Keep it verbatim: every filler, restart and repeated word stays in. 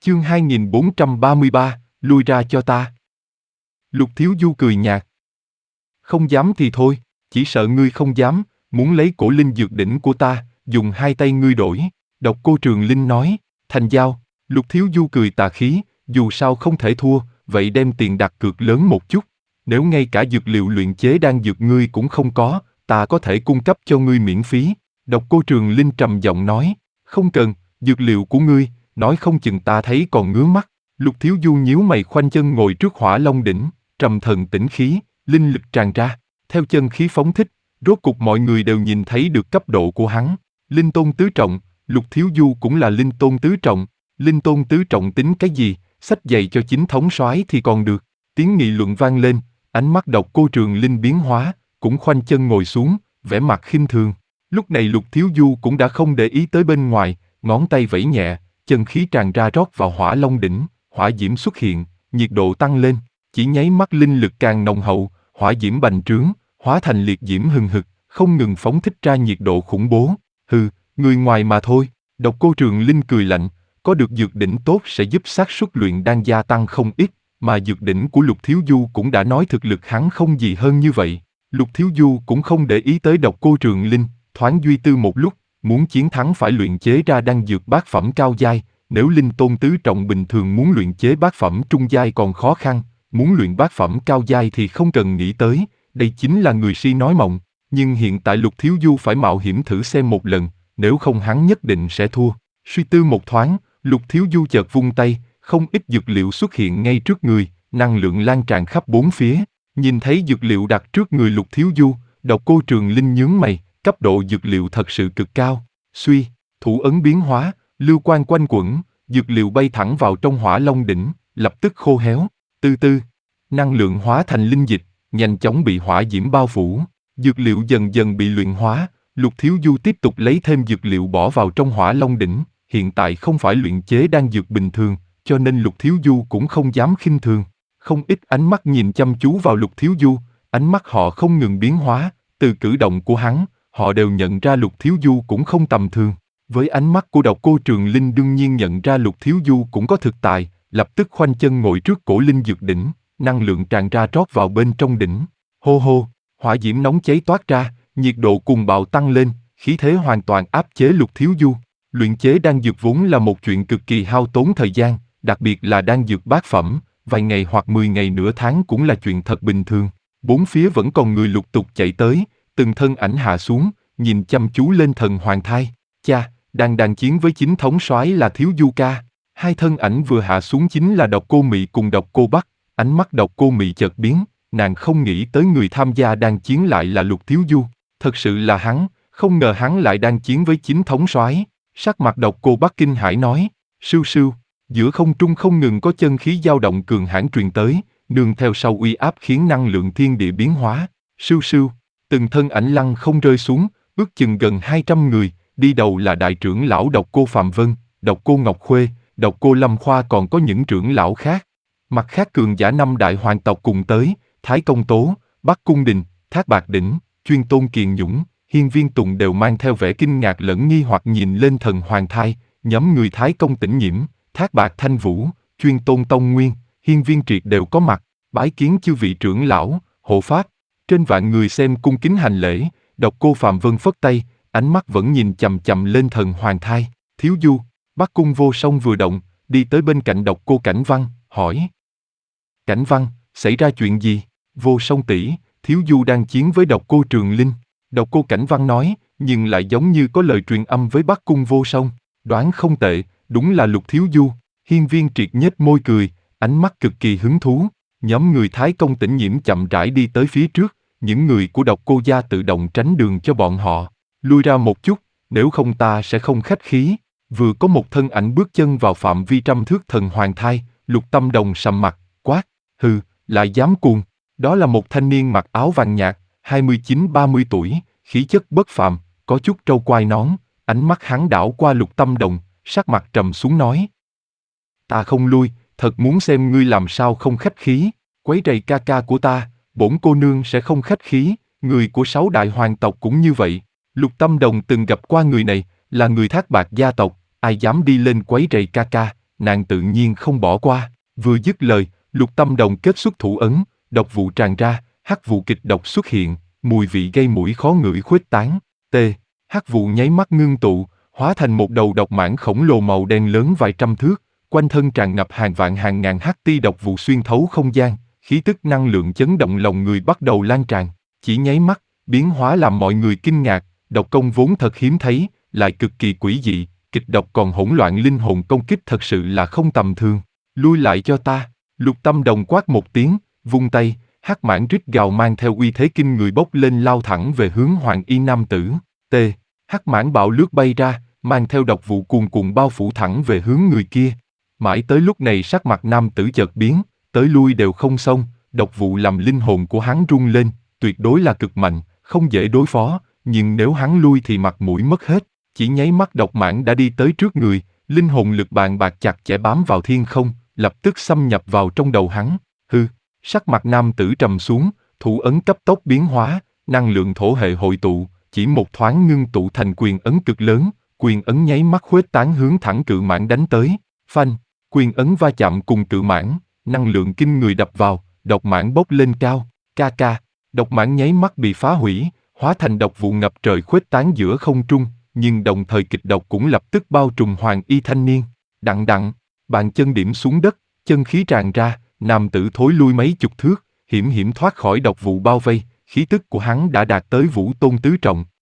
Chương hai nghìn bốn trăm ba mươi ba, lui ra cho ta. Lục Thiếu Du cười nhạt. Không dám thì thôi, chỉ sợ ngươi không dám, muốn lấy cổ linh dược đỉnh của ta, dùng hai tay ngươi đổi. Độc Cô Trường Linh nói, thành giao. Lục Thiếu Du cười tà khí, dù sao không thể thua, vậy đem tiền đặt cược lớn một chút. Nếu ngay cả dược liệu luyện chế đan dược ngươi cũng không có, ta có thể cung cấp cho ngươi miễn phí. Độc Cô Trường Linh trầm giọng nói, không cần, dược liệu của ngươi, nói không chừng ta thấy còn ngứa mắt. Lục Thiếu Du nhíu mày khoanh chân ngồi trước Hỏa Long đỉnh, trầm thần tĩnh khí, linh lực tràn ra, theo chân khí phóng thích, rốt cục mọi người đều nhìn thấy được cấp độ của hắn. Linh tôn tứ trọng, Lục Thiếu Du cũng là linh tôn tứ trọng, linh tôn tứ trọng tính cái gì, xách giày cho chính thống soái thì còn được. Tiếng nghị luận vang lên, ánh mắt Độc Cô Trường Linh biến hóa, cũng khoanh chân ngồi xuống, vẻ mặt khinh thường. Lúc này Lục Thiếu Du cũng đã không để ý tới bên ngoài, ngón tay vẫy nhẹ, chân khí tràn ra rót vào Hỏa Long đỉnh, hỏa diễm xuất hiện, nhiệt độ tăng lên, chỉ nháy mắt linh lực càng nồng hậu, hỏa diễm bành trướng, hóa thành liệt diễm hừng hực, không ngừng phóng thích ra nhiệt độ khủng bố. Hừ, người ngoài mà thôi. Độc Cô Trường Linh cười lạnh, có được dược đỉnh tốt sẽ giúp xác suất luyện đan gia tăng không ít, mà dược đỉnh của Lục Thiếu Du cũng đã nói thực lực hắn không gì hơn như vậy. Lục Thiếu Du cũng không để ý tới Độc Cô Trường Linh, thoáng duy tư một lúc, muốn chiến thắng phải luyện chế ra đan dược bát phẩm cao giai, nếu linh tôn tứ trọng bình thường muốn luyện chế bát phẩm trung giai còn khó khăn, muốn luyện bát phẩm cao giai thì không cần nghĩ tới, đây chính là người si nói mộng, nhưng hiện tại Lục Thiếu Du phải mạo hiểm thử xem một lần, nếu không hắn nhất định sẽ thua. Suy tư một thoáng, Lục Thiếu Du chợt vung tay, không ít dược liệu xuất hiện ngay trước người, năng lượng lan tràn khắp bốn phía. Nhìn thấy dược liệu đặt trước người Lục Thiếu Du, Độc Cô Trường Linh nhướng mày, cấp độ dược liệu thật sự cực cao. Suy, thủ ấn biến hóa, lưu quang quanh quẩn, dược liệu bay thẳng vào trong Hỏa Long đỉnh, lập tức khô héo. Từ từ, năng lượng hóa thành linh dịch, nhanh chóng bị hỏa diễm bao phủ. Dược liệu dần dần bị luyện hóa. Lục Thiếu Du tiếp tục lấy thêm dược liệu bỏ vào trong Hỏa Long đỉnh. Hiện tại không phải luyện chế đan dược bình thường, cho nên Lục Thiếu Du cũng không dám khinh thường. Không ít ánh mắt nhìn chăm chú vào Lục Thiếu Du, ánh mắt họ không ngừng biến hóa. Từ cử động của hắn, họ đều nhận ra Lục Thiếu Du cũng không tầm thường. Với ánh mắt của Độc Cô Trường Linh đương nhiên nhận ra Lục Thiếu Du cũng có thực tài, lập tức khoanh chân ngồi trước cổ linh dược đỉnh, năng lượng tràn ra rót vào bên trong đỉnh. Hô hô, hỏa diễm nóng cháy toát ra, nhiệt độ cùng bạo tăng lên, khí thế hoàn toàn áp chế Lục Thiếu Du. Luyện chế đan dược vốn là một chuyện cực kỳ hao tốn thời gian, đặc biệt là đan dược bát phẩm, vài ngày hoặc mười ngày nửa tháng cũng là chuyện thật bình thường. Bốn phía vẫn còn người lục tục chạy tới, từng thân ảnh hạ xuống, nhìn chăm chú lên thần hoàng thai. Cha, đang đàn chiến với chính thống soái là Thiếu Du ca. Hai thân ảnh vừa hạ xuống chính là Độc Cô Mị cùng Độc Cô Bắc. Ánh mắt Độc Cô Mị chợt biến, nàng không nghĩ tới người tham gia đan chiến lại là Lục Thiếu Du. Thật sự là hắn, không ngờ hắn lại đang chiến với chính thống soái. Sắc mặt Độc Cô Bắc kinh hãi nói, sưu sưu, giữa không trung không ngừng có chân khí dao động cường hãn truyền tới, nương theo sau uy áp khiến năng lượng thiên địa biến hóa. Sưu sưu, từng thân ảnh lăn không rơi xuống, ước chừng gần hai trăm người, đi đầu là đại trưởng lão Độc Cô Phạm Vân, Độc Cô Ngọc Khuê, Độc Cô Lâm Khoa, còn có những trưởng lão khác. Mặt khác cường giả năm đại hoàng tộc cùng tới, Thái Công Tố, Bắc Cung Đình, Thác Bạt Đỉnh, Chuyên Tôn Kiền Nhũng, Hiên Viên Tùng đều mang theo vẻ kinh ngạc lẫn nghi hoặc nhìn lên thần hoàng thai. Nhóm người Thái Công Tĩnh Nhiễm, Thác Bạt Thanh Vũ, Chuyên Tôn Tông Nguyên, Hiên Viên Triệt đều có mặt, bái kiến chư vị trưởng lão, hộ pháp. Trên vạn người xem cung kính hành lễ. Độc Cô Phạm Vân phất tay, ánh mắt vẫn nhìn chằm chằm lên thần hoàng thai. Thiếu Du, Bắc Cung Vô Song vừa động, đi tới bên cạnh Độc Cô Cảnh Văn, hỏi. Cảnh Văn, xảy ra chuyện gì? Vô Song tỷ, Thiếu Du đang chiến với Độc Cô Trường Linh. Độc Cô Cảnh Văn nói, nhưng lại giống như có lời truyền âm với Bắc Cung Vô Song. Đoán không tệ, đúng là Lục Thiếu Du. Hiên Viên Triệt nhếch môi cười, ánh mắt cực kỳ hứng thú. Nhóm người Thái Công Tĩnh Nhiễm chậm rãi đi tới phía trước, những người của Độc Cô gia tự động tránh đường cho bọn họ. Lui ra một chút, nếu không ta sẽ không khách khí. Vừa có một thân ảnh bước chân vào phạm vi trăm thước thần hoàng thai, Lục Tâm Đồng sầm mặt, quát, hừ, lại dám cuồng. Đó là một thanh niên mặc áo vàng nhạt, hai mươi chín ba mươi tuổi, khí chất bất phàm, có chút râu quai nón, ánh mắt hắn đảo qua Lục Tâm Đồng, sắc mặt trầm xuống nói. Ta không lui, thật muốn xem ngươi làm sao không khách khí, quấy rầy ca ca của ta, bổn cô nương sẽ không khách khí, người của sáu đại hoàng tộc cũng như vậy. Lục Tâm Đồng từng gặp qua người này, là người Thác Bạt gia tộc, ai dám đi lên quấy rầy ca ca, nàng tự nhiên không bỏ qua. Vừa dứt lời, Lục Tâm Đồng kết xuất thủ ấn, độc vụ tràn ra, hắc vụ kịch độc xuất hiện, mùi vị gây mũi khó ngửi khuếch tán. T. Hắc vụ nháy mắt ngưng tụ, hóa thành một đầu độc mãng khổng lồ màu đen lớn vài trăm thước, quanh thân tràn ngập hàng vạn hàng ngàn hắc ti độc vụ xuyên thấu không gian, khí tức năng lượng chấn động lòng người bắt đầu lan tràn. Chỉ nháy mắt, biến hóa làm mọi người kinh ngạc, độc công vốn thật hiếm thấy, lại cực kỳ quỷ dị, kịch độc còn hỗn loạn linh hồn công kích thật sự là không tầm thường. Lui lại cho ta, Lục Tâm Đồng quát một tiếng, vung tay, hắc mãng rít gào mang theo uy thế kinh người bốc lên lao thẳng về hướng hoàng y nam tử. T. Hắc mãng bạo lướt bay ra, mang theo độc vụ cuồn cuộn bao phủ thẳng về hướng người kia. Mãi tới lúc này sắc mặt nam tử chợt biến, tới lui đều không xong, độc vụ làm linh hồn của hắn rung lên, tuyệt đối là cực mạnh, không dễ đối phó, nhưng nếu hắn lui thì mặt mũi mất hết. Chỉ nháy mắt độc mãng đã đi tới trước người, linh hồn lực bàn bạc chặt chẽ bám vào thiên không, lập tức xâm nhập vào trong đầu hắn. Hư, sắc mặt nam tử trầm xuống, thủ ấn cấp tốc biến hóa, năng lượng thổ hệ hội tụ, chỉ một thoáng ngưng tụ thành quyền ấn cực lớn, quyền ấn nháy mắt khuếch tán hướng thẳng cự mãng đánh tới. Phanh, quyền ấn va chạm cùng cự mãng, năng lượng kinh người đập vào, độc mãng bốc lên cao, ca ca, độc mãng nháy mắt bị phá hủy, hóa thành độc vụ ngập trời khuếch tán giữa không trung, nhưng đồng thời kịch độc cũng lập tức bao trùm hoàng y thanh niên. Đặng đặng, bàn chân điểm xuống đất, chân khí tràn ra, nam tử thối lui mấy chục thước, hiểm hiểm thoát khỏi độc vụ bao vây, khí tức của hắn đã đạt tới vũ tôn tứ trọng,